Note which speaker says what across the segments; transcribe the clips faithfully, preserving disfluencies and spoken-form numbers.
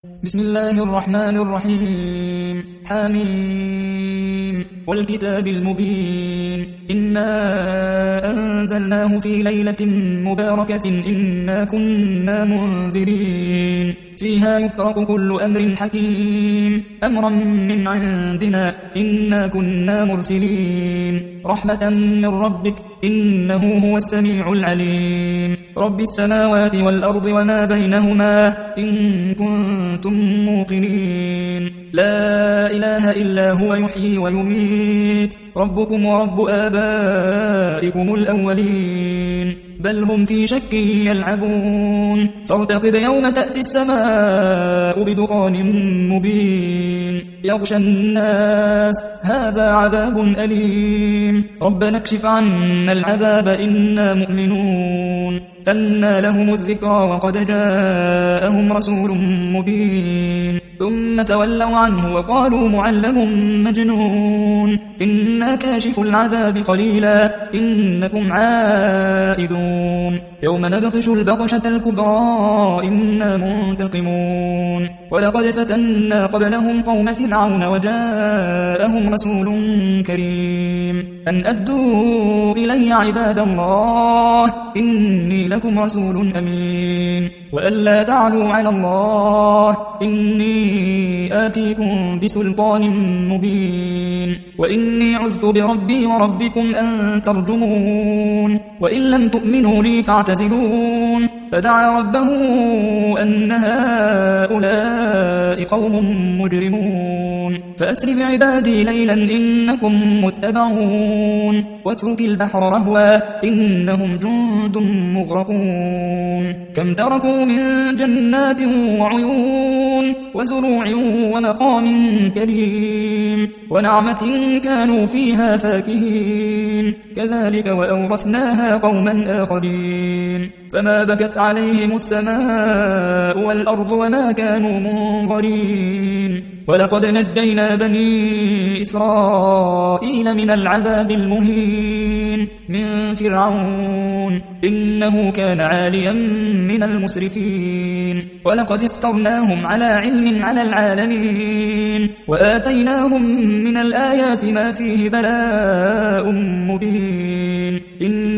Speaker 1: بسم الله الرحمن الرحيم حميم والكتاب المبين إنا أنزلناه في ليلة مباركة إنا كنا منذرين فيها يفرق كل أمر حكيم أمرا من عندنا إنا كنا مرسلين رحمة من ربك إنه هو السميع العليم رب السماوات والأرض وما بينهما إن كنتم موقنين لا إله إلا هو يحيي ويميت ربكم ورب آبائكم الأولين بل هم في شك يلعبون فارتقب يوم تأتي السماء بدخان مبين يغشى الناس هذا عذاب أليم ربنا اكشف عنا العذاب إنا مؤمنون أنى لهم الذكرى وقد جاءهم رسول مبين ثم تولوا عنه وقالوا معلم مجنون إنا كاشف العذاب قليلا إنكم عائدون يوم نبطش البطشة الكبرى إنا منتقمون ولقد فتنا قبلهم قوم فرعون وجاءهم رسول كريم أن أدوا إلي عباد الله إني لكم رسول أمين وأن لا تعلوا على الله إني آتيكم بسلطان مبين وإني عذت بربي وربكم أن ترجمون وإن لم تؤمنوا لي فاعتزلون فدعا ربه أن هؤلاء قوم مجرمون فأسر بعبادي ليلا إنكم متبعون واترك البحر رهوا إنهم جند مغرقون كم تركوا من جنات وعيون وزروع ومقام كريم ونعمة كانوا فيها فاكهين كذلك وأورثناها قوما آخرين فما بكت عليهم السماء والأرض وما كانوا منظرين ولقد نجينا بني إسرائيل من العذاب المهين من فرعون إنه كان عاليا من المسرفين ولقد اخترناهم على علم على العالمين وآتيناهم من الآيات ما فيه بلاء مبين إن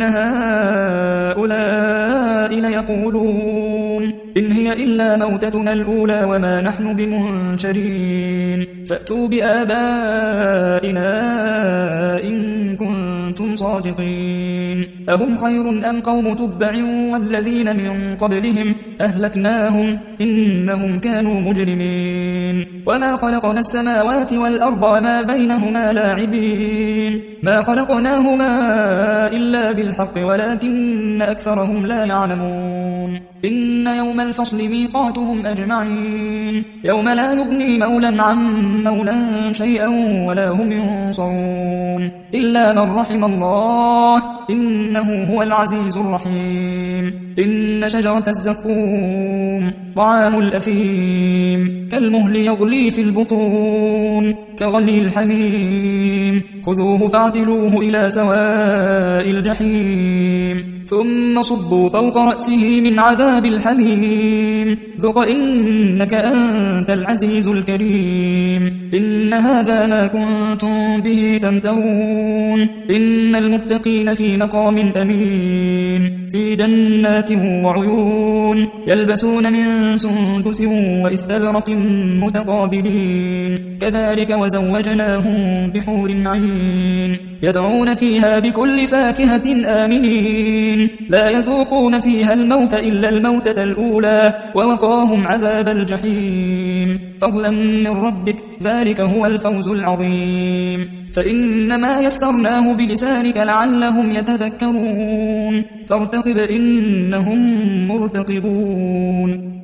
Speaker 1: هؤلاء ليقولون إن هي إلا موتتنا الأولى وما نحن بمنشرين فأتوا بآبائنا إن كنتم صادقين أهم خير أم قوم تبع والذين من قبلهم أهلكناهم إنهم كانوا مجرمين وما خلقنا السماوات والأرض وما بينهما لاعبين ما خلقناهما إلا بالحق ولكن أكثرهم لا يعلمون إن يوم الفصل ميقاتهم أجمعين يوم لا يغني مولا عن مولا شيئا ولا هم ينصرون إلا من رحم الله إنه هو العزيز الرحيم إن شجرة الزقوم طعام الأثيم كالمهل يغلي في البطون كغلي الحميم خذوه فاعتلوه إلى سواء الجحيم ثم صبوا فوق رأسه من عذاب الحميم ذق إنك أنت العزيز الكريم إن هذا ما كنتم به تمترون إن المتقين في مقام أمين في جنات وعيون يلبسون من سندس واستبرق متقابلين كذلك وزوجناهم بحور عين يدعون فيها بكل فاكهة آمنين لا يذوقون فيها الموت إلا الموتة الأولى ووقاهم عذاب الجحيم فضلا من ربك ذلك هو الفوز العظيم فإنما يسرناه بلسانك لعلهم يتذكرون فارتقب إنهم مرتقبون